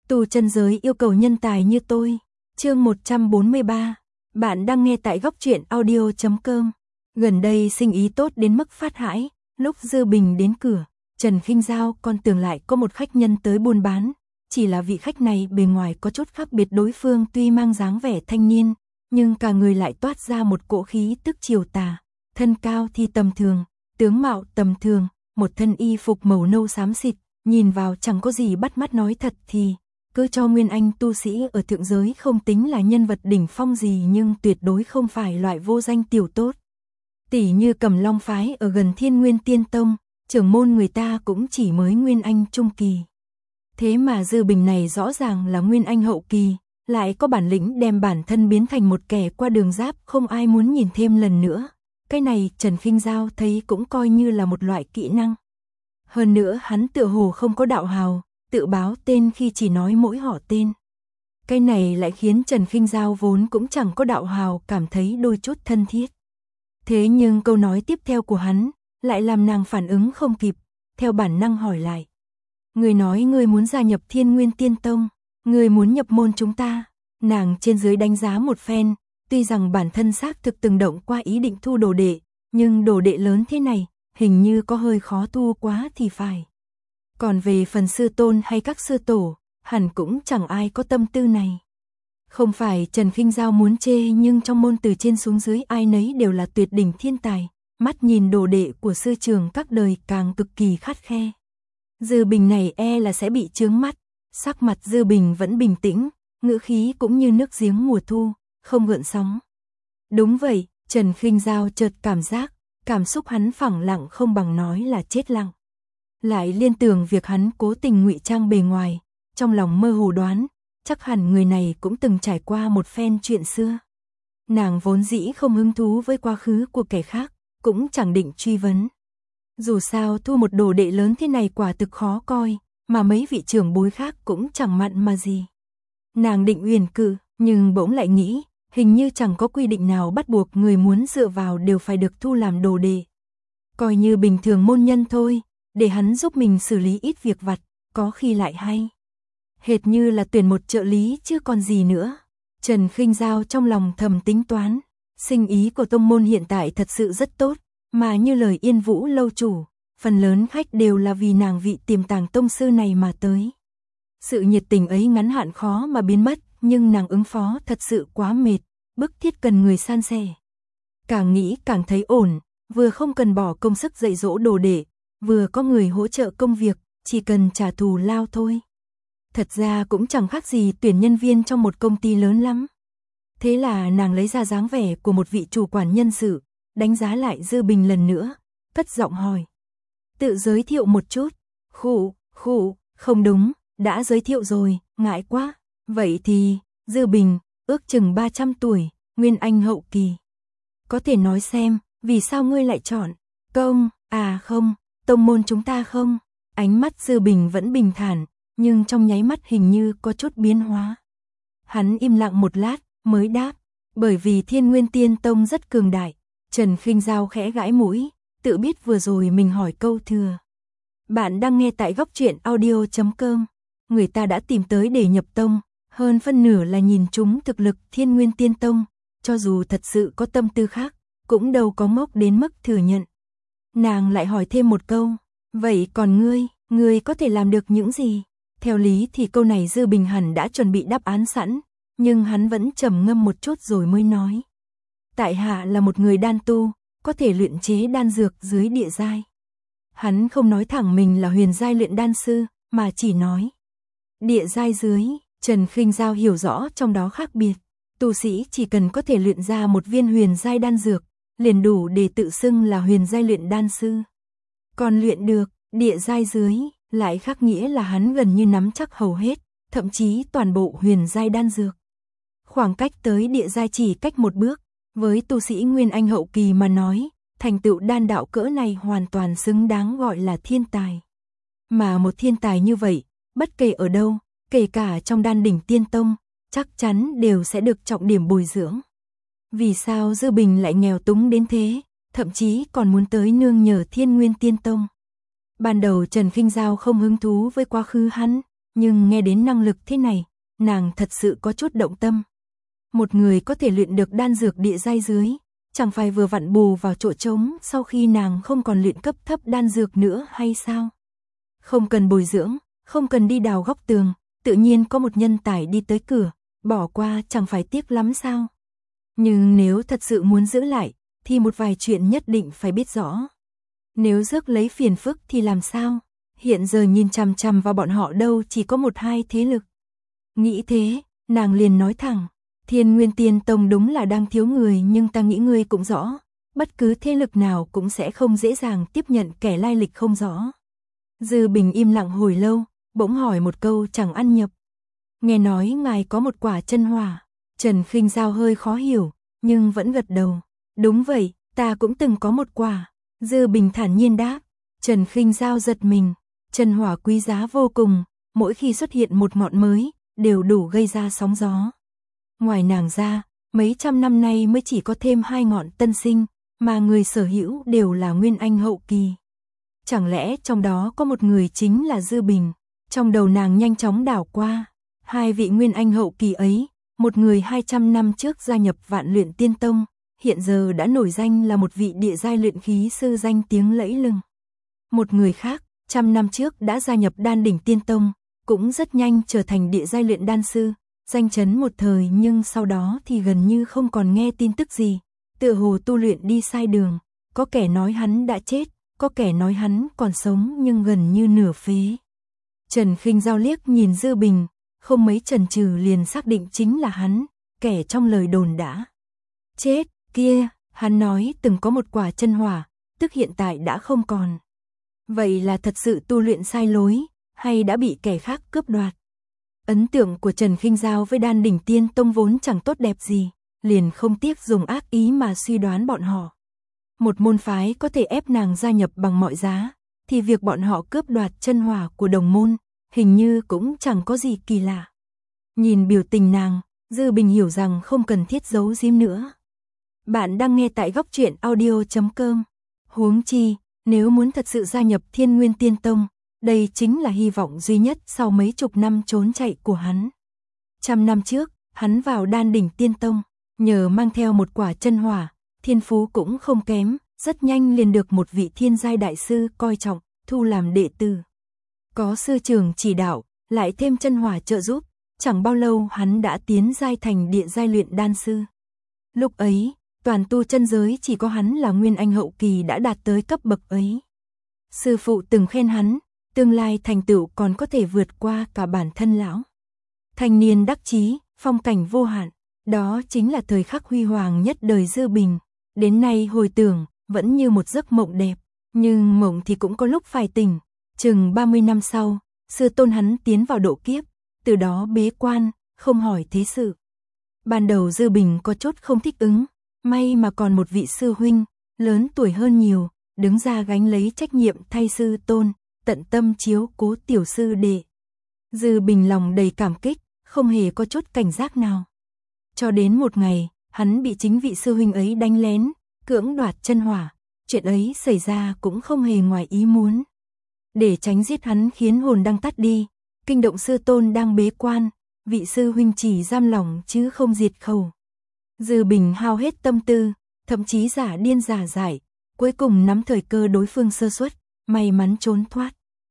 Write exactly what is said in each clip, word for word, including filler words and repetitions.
Tu chân giới yêu cầu nhân tài như tôi. Chương một trăm bốn mươi ba. Bạn đang nghe tại góc truyện audio chấm com. Gần đây sinh ý tốt đến mức phát hãi, lúc Dư Bình đến cửa, Trần Khinh Giao còn tưởng lại có một khách nhân tới buôn bán, chỉ là vị khách này bề ngoài có chút khác biệt, đối phương tuy mang dáng vẻ thanh niên, nhưng cả người lại toát ra một cỗ khí tức triều tà, thân cao thì tầm thường, tướng mạo tầm thường, một thân y phục màu nâu xám xịt, nhìn vào chẳng có gì bắt mắt, nói thật thì cứ cho nguyên anh tu sĩ ở thượng giới không tính là nhân vật đỉnh phong gì, nhưng tuyệt đối không phải loại vô danh tiểu tốt. Tỷ như Cẩm Long phái ở gần Thiên Nguyên Tiên Tông, trưởng môn người ta cũng chỉ mới nguyên anh trung kỳ. Thế mà Dư Bình này rõ ràng là nguyên anh hậu kỳ, lại có bản lĩnh đem bản thân biến thành một kẻ qua đường giáp không ai muốn nhìn thêm lần nữa. Cái này Trần Khinh Giao thấy cũng coi như là một loại kỹ năng. Hơn nữa hắn tựa hồ không có đạo hào, tự báo tên khi chỉ nói mỗi họ tên. Cái này lại khiến Trần Khinh Giao vốn cũng chẳng có đạo hào cảm thấy đôi chút thân thiết. Thế nhưng câu nói tiếp theo của hắn lại làm nàng phản ứng không kịp, theo bản năng hỏi lại. Người nói người muốn gia nhập Thiên Nguyên Tiên Tông, người muốn nhập môn chúng ta. Nàng trên dưới đánh giá một phen, tuy rằng bản thân xác thực từng động qua ý định thu đồ đệ, nhưng đồ đệ lớn thế này, hình như có hơi khó thu quá thì phải. Còn về phần sư tôn hay các sư tổ, hẳn cũng chẳng ai có tâm tư này. Không phải Trần Khinh Giao muốn chê, nhưng trong môn từ trên xuống dưới ai nấy đều là tuyệt đỉnh thiên tài, mắt nhìn đồ đệ của sư trường các đời càng cực kỳ khắt khe. Dư Bình này e là sẽ bị chướng mắt. Sắc mặt Dư Bình vẫn bình tĩnh, ngữ khí cũng như nước giếng mùa thu, không gợn sóng. Đúng vậy, Trần Khinh Giao chợt cảm giác, cảm xúc hắn phẳng lặng không bằng nói là chết lặng. Lại liên tưởng việc hắn cố tình ngụy trang bề ngoài, trong lòng mơ hồ đoán, chắc hẳn người này cũng từng trải qua một phen chuyện xưa. Nàng vốn dĩ không hứng thú với quá khứ của kẻ khác, cũng chẳng định truy vấn. Dù sao thu một đồ đệ lớn thế này quả thực khó coi, mà mấy vị trưởng bối khác cũng chẳng mặn mà gì. Nàng định uyển cự, nhưng bỗng lại nghĩ, hình như chẳng có quy định nào bắt buộc người muốn dựa vào đều phải được thu làm đồ đệ. Coi như bình thường môn nhân thôi, để hắn giúp mình xử lý ít việc vặt, có khi lại hay. Hệt như là tuyển một trợ lý chứ còn gì nữa. Trần Khinh Giao trong lòng thầm tính toán, sinh ý của tông môn hiện tại thật sự rất tốt, mà như lời Yên Vũ lâu chủ, phần lớn khách đều là vì nàng vị tiềm tàng tông sư này mà tới. Sự nhiệt tình ấy ngắn hạn khó mà biến mất, nhưng nàng ứng phó thật sự quá mệt, bức thiết cần người san sẻ. Càng nghĩ càng thấy ổn, vừa không cần bỏ công sức dạy dỗ đồ đệ, vừa có người hỗ trợ công việc, chỉ cần trả thù lao thôi. Thật ra cũng chẳng khác gì tuyển nhân viên trong một công ty lớn lắm. Thế là nàng lấy ra dáng vẻ của một vị chủ quản nhân sự, đánh giá lại Dư Bình lần nữa, cất giọng hỏi. Tự giới thiệu một chút. Khụ, khụ, không đúng, đã giới thiệu rồi, ngại quá. Vậy thì, Dư Bình, ước chừng ba trăm tuổi, nguyên anh hậu kỳ. Có thể nói xem, vì sao ngươi lại chọn công, à không, tông môn chúng ta không? Ánh mắt Dư Bình vẫn bình thản, nhưng trong nháy mắt hình như có chút biến hóa. Hắn im lặng một lát, mới đáp, bởi vì Thiên Nguyên Tiên Tông rất cường đại. Trần Khinh Giao khẽ gãi mũi, tự biết vừa rồi mình hỏi câu thừa. Bạn đang nghe tại góc truyện audio chấm com. Người ta đã tìm tới để nhập tông, hơn phân nửa là nhìn chúng thực lực Thiên Nguyên Tiên Tông, cho dù thật sự có tâm tư khác, cũng đâu có ngốc đến mức thừa nhận. Nàng lại hỏi thêm một câu, vậy còn ngươi, ngươi có thể làm được những gì? Theo lý thì câu này Dư Bình hẳn đã chuẩn bị đáp án sẵn, nhưng hắn vẫn trầm ngâm một chút rồi mới nói. Tại hạ là một người đan tu, có thể luyện chế đan dược dưới địa giai. Hắn không nói thẳng mình là huyền giai luyện đan sư, mà chỉ nói địa giai dưới. Trần Khinh Giao hiểu rõ trong đó khác biệt. Tu sĩ chỉ cần có thể luyện ra một viên huyền giai đan dược, liền đủ để tự xưng là huyền giai luyện đan sư. Còn luyện được địa giai dưới, lại khác nghĩa là hắn gần như nắm chắc hầu hết, thậm chí toàn bộ huyền giai đan dược. Khoảng cách tới địa giai chỉ cách một bước. Với tu sĩ nguyên anh hậu kỳ mà nói, thành tựu đan đạo cỡ này hoàn toàn xứng đáng gọi là thiên tài. Mà một thiên tài như vậy, bất kể ở đâu, kể cả trong đan đỉnh tiên tông, chắc chắn đều sẽ được trọng điểm bồi dưỡng. Vì sao Dư Bình lại nghèo túng đến thế, thậm chí còn muốn tới nương nhờ Thiên Nguyên Tiên Tông? Ban đầu Trần Khinh Giao không hứng thú với quá khứ hắn, nhưng nghe đến năng lực thế này, nàng thật sự có chút động tâm. Một người có thể luyện được đan dược địa giai dưới, chẳng phải vừa vặn bù vào chỗ trống sau khi nàng không còn luyện cấp thấp đan dược nữa hay sao? Không cần bồi dưỡng, không cần đi đào góc tường, tự nhiên có một nhân tài đi tới cửa, bỏ qua chẳng phải tiếc lắm sao? Nhưng nếu thật sự muốn giữ lại, thì một vài chuyện nhất định phải biết rõ. Nếu rước lấy phiền phức thì làm sao? Hiện giờ nhìn chằm chằm vào bọn họ đâu chỉ có một hai thế lực. Nghĩ thế, nàng liền nói thẳng, Thiên Nguyên Tiên Tông đúng là đang thiếu người, nhưng ta nghĩ ngươi cũng rõ, bất cứ thế lực nào cũng sẽ không dễ dàng tiếp nhận kẻ lai lịch không rõ. Dư Bình im lặng hồi lâu, bỗng hỏi một câu chẳng ăn nhập. Nghe nói ngài có một quả chân hỏa. Trần Khinh Giao hơi khó hiểu, nhưng vẫn gật đầu. Đúng vậy, ta cũng từng có một quả. Dư Bình thản nhiên đáp. Trần Khinh Giao giật mình. Chân hỏa quý giá vô cùng, mỗi khi xuất hiện một ngọn mới, đều đủ gây ra sóng gió. Ngoài nàng ra, mấy trăm năm nay mới chỉ có thêm hai ngọn tân sinh, mà người sở hữu đều là Nguyên Anh hậu kỳ. Chẳng lẽ trong đó có một người chính là Dư Bình? Trong đầu nàng nhanh chóng đảo qua, hai vị Nguyên Anh hậu kỳ ấy, một người hai trăm năm trước gia nhập Vạn Luyện Tiên Tông, hiện giờ đã nổi danh là một vị địa giai luyện khí sư danh tiếng lẫy lừng. Một người khác, trăm năm trước đã gia nhập Đan Đỉnh Tiên Tông, cũng rất nhanh trở thành địa giai luyện đan sư, danh chấn một thời, nhưng sau đó thì gần như không còn nghe tin tức gì, tựa hồ tu luyện đi sai đường, có kẻ nói hắn đã chết, có kẻ nói hắn còn sống nhưng gần như nửa phế. Trần Khinh Giao liếc nhìn Dư Bình, không mấy chần chừ liền xác định chính là hắn, kẻ trong lời đồn đã chết kia. Hắn nói từng có một quả chân hỏa, tức hiện tại đã không còn. Vậy là thật sự tu luyện sai lối, hay đã bị kẻ khác cướp đoạt? Ấn tượng của Trần Khinh Giao với Đan Đỉnh Tiên Tông vốn chẳng tốt đẹp gì, liền không tiếc dùng ác ý mà suy đoán bọn họ. Một môn phái có thể ép nàng gia nhập bằng mọi giá, thì việc bọn họ cướp đoạt chân hỏa của đồng môn, hình như cũng chẳng có gì kỳ lạ. Nhìn biểu tình nàng, Dư Bình hiểu rằng không cần thiết giấu giếm nữa. Bạn đang nghe tại góc truyện audio chấm com. Huống chi, nếu muốn thật sự gia nhập Thiên Nguyên Tiên Tông, đây chính là hy vọng duy nhất sau mấy chục năm trốn chạy của hắn. Trăm năm trước, hắn vào Đan Đỉnh Tiên Tông, nhờ mang theo một quả chân hỏa, thiên phú cũng không kém, rất nhanh liền được một vị thiên giai đại sư coi trọng, thu làm đệ tử. Có sư trưởng chỉ đạo, lại thêm chân hỏa trợ giúp, chẳng bao lâu hắn đã tiến giai thành địa giai luyện đan sư. Lúc ấy, toàn tu chân giới chỉ có hắn là Nguyên Anh hậu kỳ đã đạt tới cấp bậc ấy. Sư phụ từng khen hắn, tương lai thành tựu còn có thể vượt qua cả bản thân lão. Thanh niên đắc chí, phong cảnh vô hạn, đó chính là thời khắc huy hoàng nhất đời Dư Bình. Đến nay hồi tưởng, vẫn như một giấc mộng đẹp, nhưng mộng thì cũng có lúc phải tỉnh. Chừng ba mươi năm sau, sư tôn hắn tiến vào độ kiếp, từ đó bế quan, không hỏi thế sự. Ban đầu Dư Bình có chút không thích ứng, may mà còn một vị sư huynh, lớn tuổi hơn nhiều, đứng ra gánh lấy trách nhiệm thay sư tôn, tận tâm chiếu cố tiểu sư đệ. Dư Bình lòng đầy cảm kích, không hề có chút cảnh giác nào. Cho đến một ngày, hắn bị chính vị sư huynh ấy đánh lén, cưỡng đoạt chân hỏa, chuyện ấy xảy ra cũng không hề ngoài ý muốn. Để tránh giết hắn khiến hồn đang tắt đi, kinh động sư tôn đang bế quan, vị sư huynh chỉ giam lòng chứ không diệt khẩu. Dư Bình hao hết tâm tư, thậm chí giả điên giả dại, cuối cùng nắm thời cơ đối phương sơ suất, may mắn trốn thoát.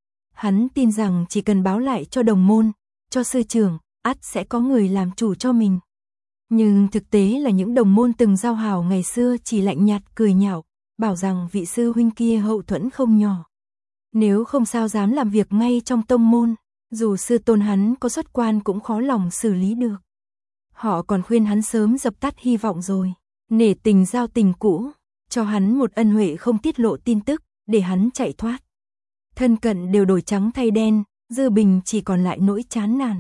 Hắn tin rằng chỉ cần báo lại cho đồng môn, cho sư trưởng, ắt sẽ có người làm chủ cho mình. Nhưng thực tế là những đồng môn từng giao hảo ngày xưa chỉ lạnh nhạt cười nhạo, bảo rằng vị sư huynh kia hậu thuẫn không nhỏ. Nếu không sao dám làm việc ngay trong tông môn, dù sư tôn hắn có xuất quan cũng khó lòng xử lý được. Họ còn khuyên hắn sớm dập tắt hy vọng rồi, nể tình giao tình cũ, cho hắn một ân huệ không tiết lộ tin tức, để hắn chạy thoát. Thân cận đều đổi trắng thay đen, Dư Bình chỉ còn lại nỗi chán nản.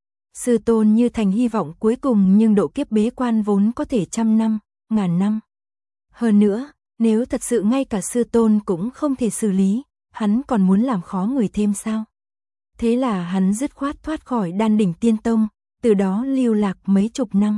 Sư tôn như thành hy vọng cuối cùng, nhưng độ kiếp bế quan vốn có thể trăm năm, ngàn năm. Hơn nữa, nếu thật sự ngay cả sư tôn cũng không thể xử lý, hắn còn muốn làm khó người thêm sao? Thế là hắn dứt khoát thoát khỏi Đan Đỉnh Tiên Tông, từ đó lưu lạc mấy chục năm.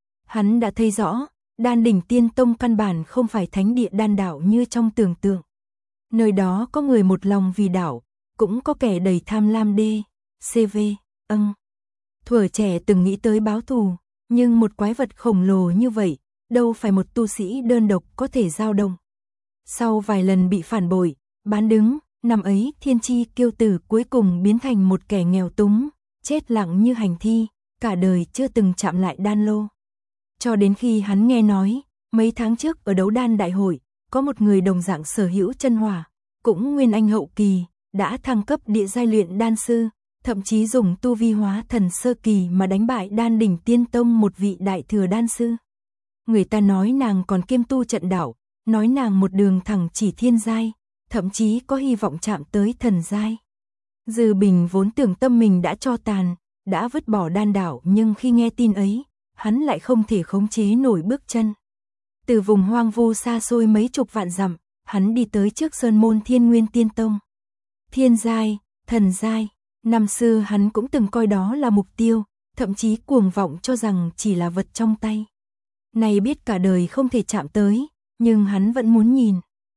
Hắn đã thấy rõ, Đan Đỉnh Tiên Tông căn bản không phải thánh địa đan đạo như trong tưởng tượng. Nơi đó có người một lòng vì đạo, cũng có kẻ đầy tham lam đê xê vê, âng. Thuở trẻ từng nghĩ tới báo thù, nhưng một quái vật khổng lồ như vậy, đâu phải một tu sĩ đơn độc có thể giao động. Sau vài lần bị phản bội, bán đứng, năm ấy thiên chi kiêu tử cuối cùng biến thành một kẻ nghèo túng, chết lặng như hành thi, cả đời chưa từng chạm lại đan lô. Cho đến khi hắn nghe nói, mấy tháng trước ở đấu đan đại hội, có một người đồng dạng sở hữu chân hỏa, cũng nguyên anh hậu kỳ, đã thăng cấp địa giai luyện đan sư, thậm chí dùng tu vi hóa thần sơ kỳ mà đánh bại đan đỉnh tiên tông một vị đại thừa đan sư. Người ta nói nàng còn kiêm tu trận đạo, nói nàng một đường thẳng chỉ thiên giai, thậm chí có hy vọng chạm tới thần giai. Dư Bình vốn tưởng tâm mình đã cho tàn, đã vứt bỏ đan đạo, nhưng khi nghe tin ấy, hắn lại không thể khống chế nổi bước chân. Từ vùng hoang vu xa xôi mấy chục vạn dặm, hắn đi tới trước sơn môn Thiên Nguyên Tiên Tông. Thiên giai, thần giai, năm xưa hắn cũng từng coi đó là mục tiêu, thậm chí cuồng vọng cho rằng chỉ là vật trong tay. Nay biết cả đời không thể chạm tới, nhưng hắn vẫn muốn nhìn.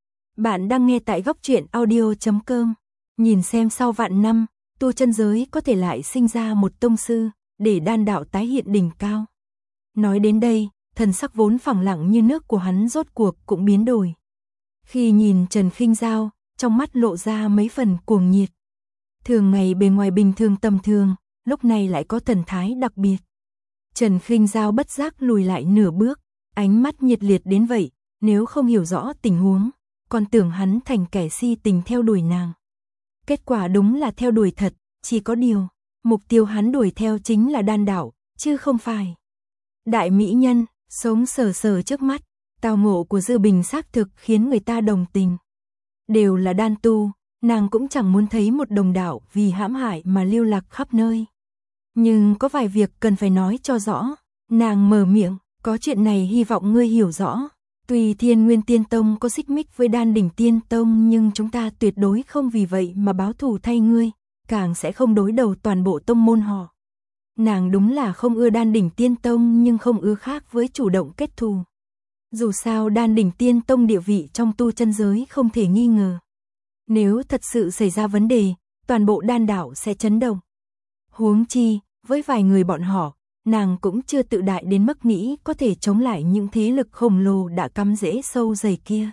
Bạn đang nghe tại góc truyện audio chấm com. Nhìn xem sau vạn năm, tu chân giới có thể lại sinh ra một tông sư, để đan đạo tái hiện đỉnh cao. Nói đến đây, thần sắc vốn phẳng lặng như nước của hắn rốt cuộc cũng biến đổi. Khi nhìn Trần Khinh Giao, trong mắt lộ ra mấy phần cuồng nhiệt. Thường ngày bề ngoài bình thường tầm thường, lúc này lại có thần thái đặc biệt. Trần Khinh Giao bất giác lùi lại nửa bước, ánh mắt nhiệt liệt đến vậy, nếu không hiểu rõ tình huống, còn tưởng hắn thành kẻ si tình theo đuổi nàng. Kết quả đúng là theo đuổi thật, chỉ có điều, mục tiêu hắn đuổi theo chính là đan đạo, chứ không phải đại mỹ nhân, sống sờ sờ trước mắt. Tào ngộ của Dư Bình xác thực khiến người ta đồng tình. Đều là đan tu, nàng cũng chẳng muốn thấy một đồng đạo vì hãm hại mà lưu lạc khắp nơi. Nhưng có vài việc cần phải nói cho rõ. Nàng mở miệng, có chuyện này hy vọng ngươi hiểu rõ. Tuy Thiên Nguyên Tiên Tông có xích mích với Đan Đỉnh Tiên Tông, nhưng chúng ta tuyệt đối không vì vậy mà báo thù thay ngươi, càng sẽ không đối đầu toàn bộ tông môn họ. Nàng đúng là không ưa Đan Đỉnh Tiên Tông, nhưng không ưa khác với chủ động kết thù. Dù sao Đan Đỉnh Tiên Tông địa vị trong tu chân giới không thể nghi ngờ. Nếu thật sự xảy ra vấn đề, toàn bộ đan đạo sẽ chấn động. Huống chi, với vài người bọn họ, nàng cũng chưa tự đại đến mức nghĩ có thể chống lại những thế lực khổng lồ đã cắm rễ sâu dày kia.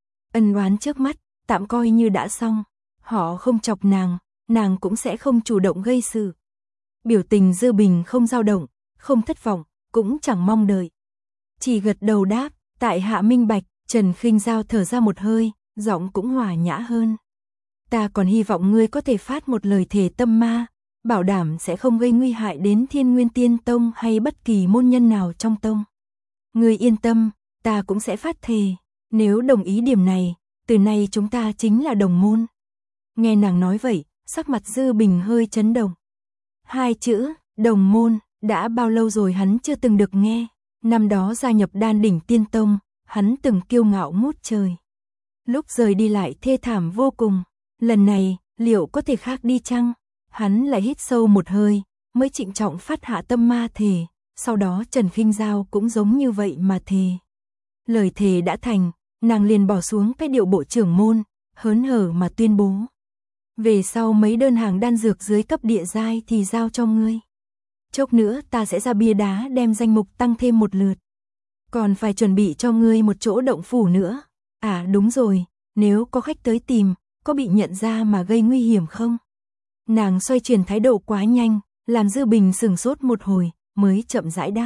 Ân oán trước mắt, tạm coi như đã xong. Họ không chọc nàng, nàng cũng sẽ không chủ động gây sự. Biểu tình Dư Bình không dao động, không thất vọng, cũng chẳng mong đợi. Chỉ gật đầu đáp, tại hạ minh bạch. Trần Khinh Giao thở ra một hơi, giọng cũng hòa nhã hơn. Ta còn hy vọng ngươi có thể phát một lời thề tâm ma, bảo đảm sẽ không gây nguy hại đến Thiên Nguyên Tiên Tông hay bất kỳ môn nhân nào trong tông. Ngươi yên tâm, ta cũng sẽ phát thề. Nếu đồng ý điểm này, từ nay chúng ta chính là đồng môn. Nghe nàng nói vậy, sắc mặt Dư Bình hơi chấn động. Hai chữ, đồng môn, đã bao lâu rồi hắn chưa từng được nghe. Năm đó gia nhập Đan Đỉnh Tiên Tông, hắn từng kiêu ngạo ngút trời. Lúc rời đi lại thê thảm vô cùng. Lần này, liệu có thể khác đi chăng? Hắn lại hít sâu một hơi, mới trịnh trọng phát hạ tâm ma thề. Sau đó Trần Khinh Giao cũng giống như vậy mà thề. Lời thề đã thành, nàng liền bỏ xuống cái điệu bộ trưởng môn, hớn hở mà tuyên bố. Về sau mấy đơn hàng đan dược dưới cấp địa giai thì giao cho ngươi. Chốc nữa ta sẽ ra bia đá đem danh mục tăng thêm một lượt. Còn phải chuẩn bị cho ngươi một chỗ động phủ nữa. À đúng rồi, nếu có khách tới tìm, có bị nhận ra mà gây nguy hiểm không? Nàng xoay chuyển thái độ quá nhanh, làm Dư Bình sửng sốt một hồi, mới chậm rãi đáp.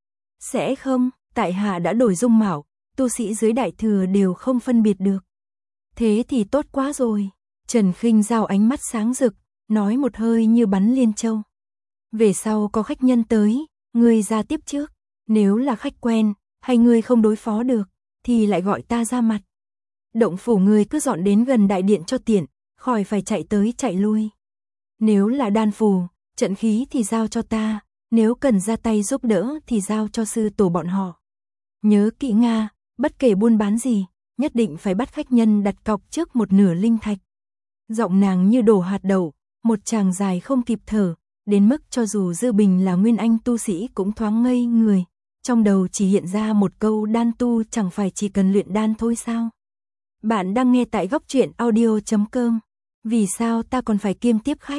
Sẽ không, tại hạ đã đổi dung mạo, tu sĩ dưới đại thừa đều không phân biệt được. Thế thì tốt quá rồi. Trần Khinh Giao ánh mắt sáng rực, nói một hơi như bắn liên châu. Về sau có khách nhân tới, ngươi ra tiếp trước. Nếu là khách quen, hay ngươi không đối phó được, thì lại gọi ta ra mặt. Động phủ ngươi cứ dọn đến gần đại điện cho tiện, khỏi phải chạy tới chạy lui. Nếu là đan phù, trận khí thì giao cho ta, nếu cần ra tay giúp đỡ thì giao cho sư tổ bọn họ. Nhớ kỹ Nga, bất kể buôn bán gì, nhất định phải bắt khách nhân đặt cọc trước một nửa linh thạch. Giọng nàng như đổ hạt đậu, một tràng dài không kịp thở, đến mức cho dù Dư Bình là nguyên anh tu sĩ cũng thoáng ngây người. Trong đầu chỉ hiện ra một câu đan tu chẳng phải chỉ cần luyện đan thôi sao? Bạn đang nghe tại góc truyện audio chấm com. Vì sao ta còn phải kiêm tiếp khách?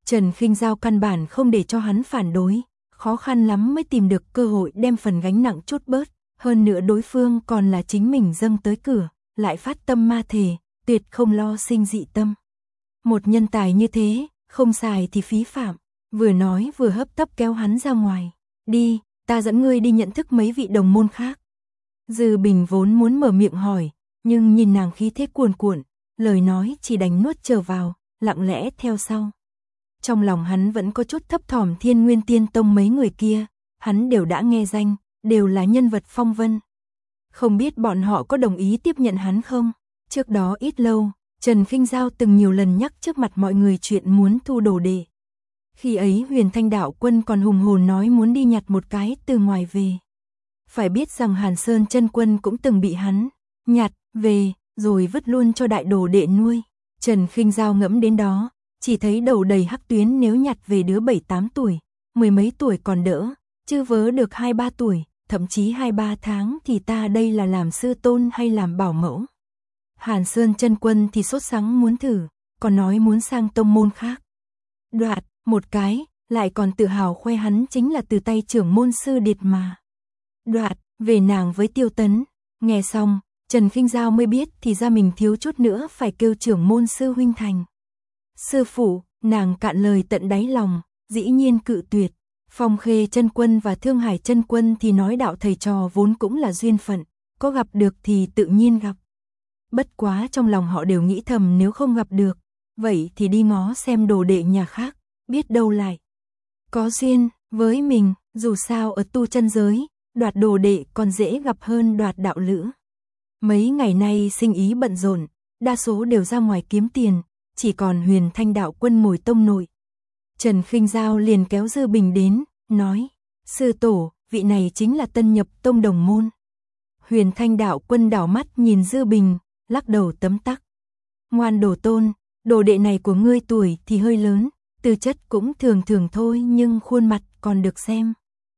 Trần Khinh Giao căn bản không để cho hắn phản đối, khó khăn lắm mới tìm được cơ hội đem phần gánh nặng chút bớt, hơn nữa đối phương còn là chính mình dâng tới cửa, lại phát tâm ma thề, tuyệt không lo sinh dị tâm. Một nhân tài như thế, không xài thì phí phạm, vừa nói vừa hấp tấp kéo hắn ra ngoài, đi, ta dẫn ngươi đi nhận thức mấy vị đồng môn khác. Dư Bình vốn muốn mở miệng hỏi, nhưng nhìn nàng khí thế cuồn cuộn, lời nói chỉ đành nuốt trở vào, lặng lẽ theo sau. Trong lòng hắn vẫn có chút thấp thỏm Thiên Nguyên Tiên Tông mấy người kia, hắn đều đã nghe danh, đều là nhân vật phong vân. Không biết bọn họ có đồng ý tiếp nhận hắn không? Trước đó ít lâu, Trần Khinh Giao từng nhiều lần nhắc trước mặt mọi người chuyện muốn thu đồ đệ. Khi ấy Huyền Thanh Đạo Quân còn hùng hồn nói muốn đi nhặt một cái từ ngoài về. Phải biết rằng Hàn Sơn Chân Quân cũng từng bị hắn nhặt về, rồi vứt luôn cho đại đồ đệ nuôi. Trần Khinh Giao ngẫm đến đó, chỉ thấy đầu đầy hắc tuyến, nếu nhặt về đứa bảy tám tuổi, mười mấy tuổi còn đỡ, chứ vớ được hai ba tuổi, thậm chí hai ba tháng thì ta đây là làm sư tôn hay làm bảo mẫu. Hàn Sơn Chân Quân thì sốt sắng muốn thử, còn nói muốn sang tông môn khác. Đoạt một cái, lại còn tự hào khoe hắn chính là từ tay trưởng môn sư Điệt mà. Đoạt về nàng với Tiêu Tấn, nghe xong, Trần Khinh Giao mới biết thì ra mình thiếu chút nữa phải kêu trưởng môn sư huynh thành sư phụ, nàng cạn lời tận đáy lòng, dĩ nhiên cự tuyệt. Phong Khê Chân Quân và Thương Hải Chân Quân thì nói đạo thầy trò vốn cũng là duyên phận, có gặp được thì tự nhiên gặp. Bất quá trong lòng họ đều nghĩ thầm nếu không gặp được, vậy thì đi ngó xem đồ đệ nhà khác, biết đâu lại có duyên với mình, dù sao ở tu chân giới, đoạt đồ đệ còn dễ gặp hơn đoạt đạo lữ. Mấy ngày nay sinh ý bận rộn, đa số đều ra ngoài kiếm tiền, chỉ còn Huyền Thanh Đạo Quân ngồi tông nội. Trần Khinh Giao liền kéo Dư Bình đến, nói, sư tổ, vị này chính là tân nhập tông đồng môn. Huyền Thanh Đạo Quân đảo mắt nhìn Dư Bình, lắc đầu tấm tắc. Ngoan đồ tôn, đồ đệ này của ngươi tuổi thì hơi lớn, tư chất cũng thường thường thôi nhưng khuôn mặt còn được xem.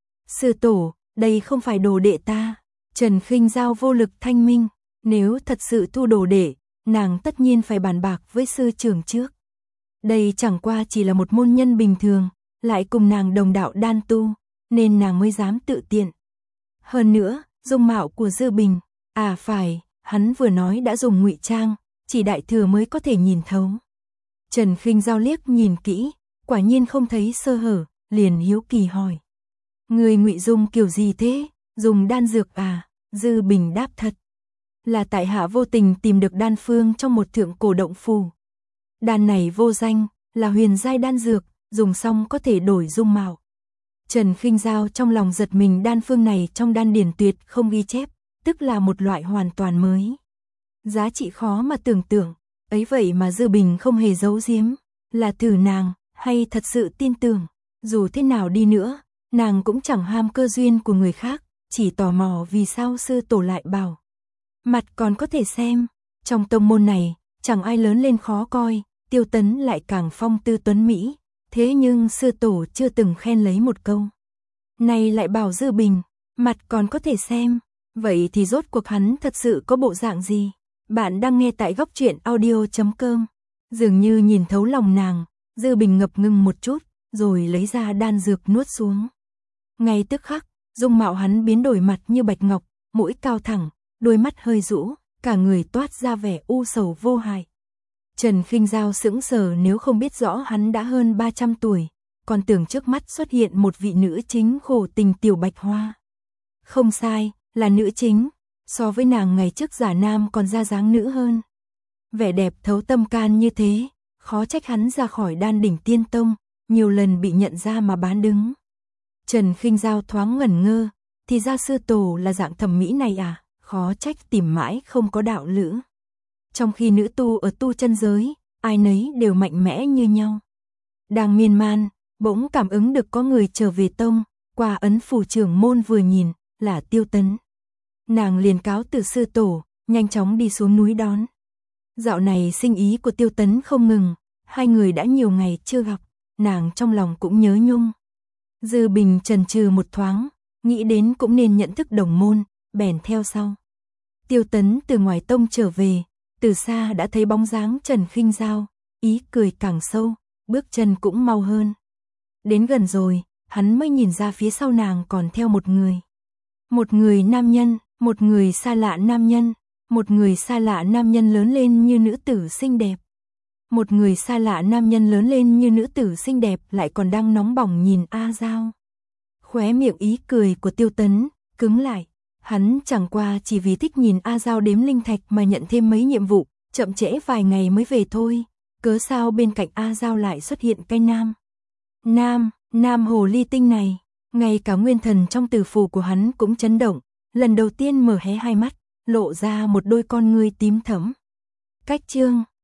Sư tổ, đây không phải đồ đệ ta. Trần Khinh Giao vô lực thanh minh, nếu thật sự thu đồ đệ, nàng tất nhiên phải bàn bạc với sư trưởng trước. Đây chẳng qua chỉ là một môn nhân bình thường, lại cùng nàng đồng đạo đan tu, nên nàng mới dám tự tiện. Hơn nữa, dung mạo của Dư Bình, à phải, hắn vừa nói đã dùng ngụy trang, chỉ đại thừa mới có thể nhìn thấu. Trần Khinh Giao liếc nhìn kỹ, quả nhiên không thấy sơ hở, liền hiếu kỳ hỏi. Người ngụy dung kiểu gì thế, dùng đan dược à? Dư Bình đáp thật. Là tại hạ vô tình tìm được đan phương trong một thượng cổ động phủ. Đan này vô danh, là huyền giai đan dược, dùng xong có thể đổi dung mạo. Trần Khinh Giao trong lòng giật mình, đan phương này trong đan điển tuyệt không ghi chép, tức là một loại hoàn toàn mới. Giá trị khó mà tưởng tượng, ấy vậy mà Dư Bình không hề giấu giếm, là thử nàng, hay thật sự tin tưởng. Dù thế nào đi nữa, nàng cũng chẳng ham cơ duyên của người khác, chỉ tò mò vì sao sư tổ lại bảo. Mặt còn có thể xem, trong tông môn này, chẳng ai lớn lên khó coi, Tiêu Tấn lại càng phong tư tuấn Mỹ, thế nhưng sư tổ chưa từng khen lấy một câu. Này lại bảo Dư Bình, mặt còn có thể xem, vậy thì rốt cuộc hắn thật sự có bộ dạng gì? Bạn đang nghe tại góc truyện audio chấm com. Dường như nhìn thấu lòng nàng, Dư Bình ngập ngừng một chút, rồi lấy ra đan dược nuốt xuống. Ngay tức khắc, dung mạo hắn biến đổi, mặt như bạch ngọc, mũi cao thẳng, đôi mắt hơi rũ, cả người toát ra vẻ u sầu vô hại. Trần Khinh Giao sững sờ, nếu không biết rõ hắn đã hơn ba trăm tuổi, còn tưởng trước mắt xuất hiện một vị nữ chính khổ tình tiểu bạch hoa. Không sai, là nữ chính, so với nàng ngày trước giả nam còn ra dáng nữ hơn. Vẻ đẹp thấu tâm can như thế, khó trách hắn ra khỏi Đan Đỉnh Tiên Tông, nhiều lần bị nhận ra mà bán đứng. Trần Khinh Giao thoáng ngẩn ngơ, thì ra sư tổ là dạng thẩm mỹ này à, khó trách tìm mãi không có đạo lữ. Trong khi nữ tu ở tu chân giới, ai nấy đều mạnh mẽ như nhau. Đang miên man, bỗng cảm ứng được có người trở về tông, qua ấn phủ trưởng môn vừa nhìn, là Tiêu Tấn. Nàng liền cáo từ sư tổ, nhanh chóng đi xuống núi đón. Dạo này sinh ý của Tiêu Tấn không ngừng, hai người đã nhiều ngày chưa gặp, nàng trong lòng cũng nhớ nhung. Dư Bình chần chừ một thoáng, nghĩ đến cũng nên nhận thức đồng môn, bèn theo sau. Tiêu Tấn từ ngoài tông trở về, từ xa đã thấy bóng dáng Trần Khinh Giao, ý cười càng sâu, bước chân cũng mau hơn. Đến gần rồi, hắn mới nhìn ra phía sau nàng còn theo một người. Một người nam nhân, một người xa lạ nam nhân, một người xa lạ nam nhân lớn lên như nữ tử xinh đẹp. Một người xa lạ nam nhân lớn lên như nữ tử xinh đẹp lại còn đang nóng bỏng nhìn A Giao. Khóe miệng ý cười của Tiêu Tấn cứng lại, hắn chẳng qua chỉ vì thích nhìn A Giao đếm linh thạch mà nhận thêm mấy nhiệm vụ, chậm trễ vài ngày mới về thôi, cớ sao bên cạnh A Giao lại xuất hiện cái nam. Nam, nam hồ ly tinh này, ngay cả nguyên thần trong tử phù của hắn cũng chấn động, lần đầu tiên mở hé hai mắt, lộ ra một đôi con ngươi tím thẫm. Cách chương